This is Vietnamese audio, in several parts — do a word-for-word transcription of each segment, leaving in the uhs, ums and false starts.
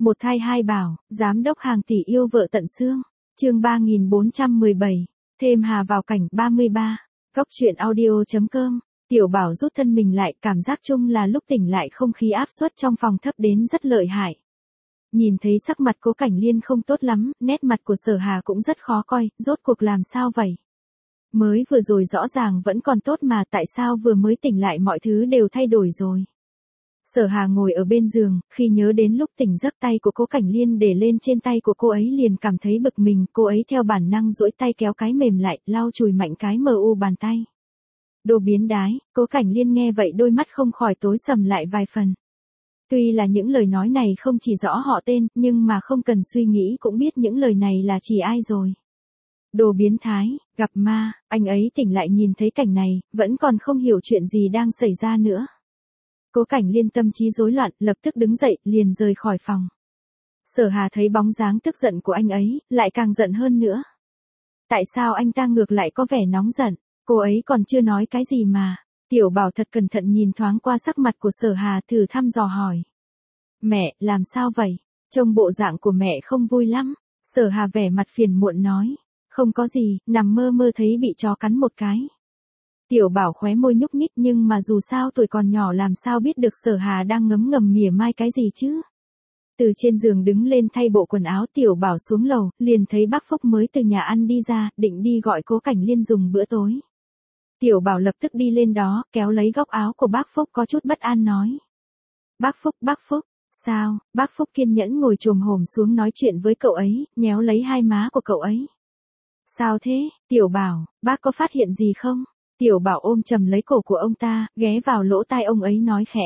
Một thai hai bảo, giám đốc hàng tỷ yêu vợ tận xương. Chương ba nghìn bốn trăm mười bảy. Thêm Hà vào cảnh ba mươi ba. Góc truyện audio chấm com. Tiểu Bảo rút thân mình lại, cảm giác chung là lúc tỉnh lại không khí áp suất trong phòng thấp đến rất lợi hại. Nhìn thấy sắc mặt Cố Cảnh Liên không tốt lắm, nét mặt của Sở Hà cũng rất khó coi, rốt cuộc làm sao vậy? Mới vừa rồi rõ ràng vẫn còn tốt mà tại sao vừa mới tỉnh lại mọi thứ đều thay đổi rồi? Sở Hà ngồi ở bên giường, khi nhớ đến lúc tỉnh giấc tay của Cố Cảnh Liên để lên trên tay của cô ấy liền cảm thấy bực mình, cô ấy theo bản năng duỗi tay kéo cái mềm lại, lau chùi mạnh cái mờ u bàn tay. Đồ biến đái, Cố Cảnh Liên nghe vậy đôi mắt không khỏi tối sầm lại vài phần. Tuy là những lời nói này không chỉ rõ họ tên, nhưng mà không cần suy nghĩ cũng biết những lời này là chỉ ai rồi. Đồ biến thái, gặp ma, anh ấy tỉnh lại nhìn thấy cảnh này, vẫn còn không hiểu chuyện gì đang xảy ra nữa. Cố Cảnh Liên tâm trí rối loạn, lập tức đứng dậy, liền rời khỏi phòng. Sở Hà thấy bóng dáng tức giận của anh ấy, lại càng giận hơn nữa. Tại sao anh ta ngược lại có vẻ nóng giận, cô ấy còn chưa nói cái gì mà. Tiểu Bảo thật cẩn thận nhìn thoáng qua sắc mặt của Sở Hà thử thăm dò hỏi. Mẹ, làm sao vậy? Trông bộ dạng của mẹ không vui lắm. Sở Hà vẻ mặt phiền muộn nói. Không có gì, nằm mơ mơ thấy bị chó cắn một cái. Tiểu Bảo khóe môi nhúc nhích nhưng mà dù sao tuổi còn nhỏ làm sao biết được Sở Hà đang ngấm ngầm mỉa mai cái gì chứ. Từ trên giường đứng lên thay bộ quần áo Tiểu Bảo xuống lầu, liền thấy bác Phúc mới từ nhà ăn đi ra, định đi gọi Cố Cảnh Liên dùng bữa tối. Tiểu Bảo lập tức đi lên đó, kéo lấy góc áo của bác Phúc có chút bất an nói. Bác Phúc, bác Phúc, sao? Bác Phúc kiên nhẫn ngồi chồm hổm xuống nói chuyện với cậu ấy, nhéo lấy hai má của cậu ấy. Sao thế? Tiểu Bảo, bác có phát hiện gì không? Tiểu Bảo ôm chầm lấy cổ của ông ta, ghé vào lỗ tai ông ấy nói khẽ.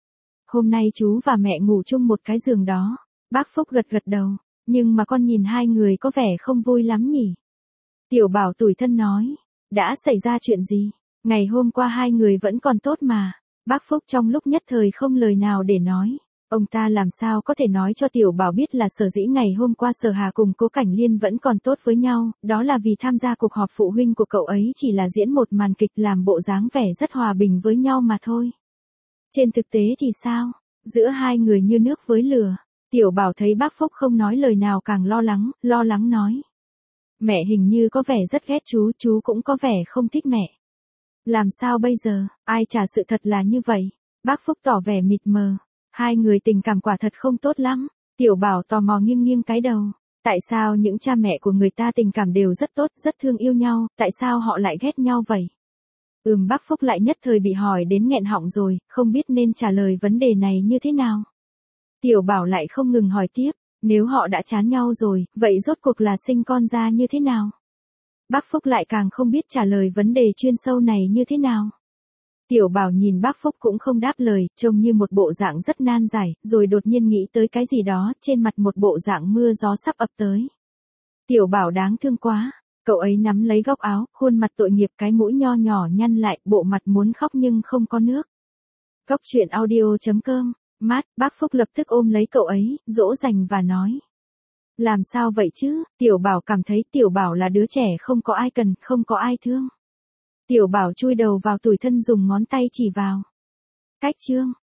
Hôm nay chú và mẹ ngủ chung một cái giường đó. Bác Phúc gật gật đầu, nhưng mà con nhìn hai người có vẻ không vui lắm nhỉ? Tiểu Bảo tủi thân nói. Đã xảy ra chuyện gì? Ngày hôm qua hai người vẫn còn tốt mà. Bác Phúc trong lúc nhất thời không lời nào để nói. Ông ta làm sao có thể nói cho Tiểu Bảo biết là sở dĩ ngày hôm qua Sở Hà cùng Cố Cảnh Liên vẫn còn tốt với nhau, đó là vì tham gia cuộc họp phụ huynh của cậu ấy chỉ là diễn một màn kịch làm bộ dáng vẻ rất hòa bình với nhau mà thôi. Trên thực tế thì sao? Giữa hai người như nước với lửa. Tiểu Bảo thấy bác Phúc không nói lời nào càng lo lắng, lo lắng nói. Mẹ hình như có vẻ rất ghét chú, chú cũng có vẻ không thích mẹ. Làm sao bây giờ, ai trả sự thật là như vậy? Bác Phúc tỏ vẻ mịt mờ. Hai người tình cảm quả thật không tốt lắm. Tiểu Bảo tò mò nghiêng nghiêng cái đầu. Tại sao những cha mẹ của người ta tình cảm đều rất tốt, rất thương yêu nhau, tại sao họ lại ghét nhau vậy? Ừm bác Phúc lại nhất thời bị hỏi đến nghẹn họng rồi, không biết nên trả lời vấn đề này như thế nào. Tiểu Bảo lại không ngừng hỏi tiếp, nếu họ đã chán nhau rồi, vậy rốt cuộc là sinh con ra như thế nào? Bác Phúc lại càng không biết trả lời vấn đề chuyên sâu này như thế nào. Tiểu Bảo nhìn bác Phúc cũng không đáp lời, trông như một bộ dạng rất nan giải, rồi đột nhiên nghĩ tới cái gì đó, trên mặt một bộ dạng mưa gió sắp ập tới. Tiểu Bảo đáng thương quá, cậu ấy nắm lấy góc áo, khuôn mặt tội nghiệp cái mũi nho nhỏ nhăn lại, bộ mặt muốn khóc nhưng không có nước. Góc truyện audio chấm com, mát, bác Phúc lập tức ôm lấy cậu ấy, dỗ dành và nói. Làm sao vậy chứ? Tiểu Bảo cảm thấy Tiểu Bảo là đứa trẻ không có ai cần, không có ai thương. Tiểu Bảo chui đầu vào tủi thân dùng ngón tay chỉ vào. Cách chương,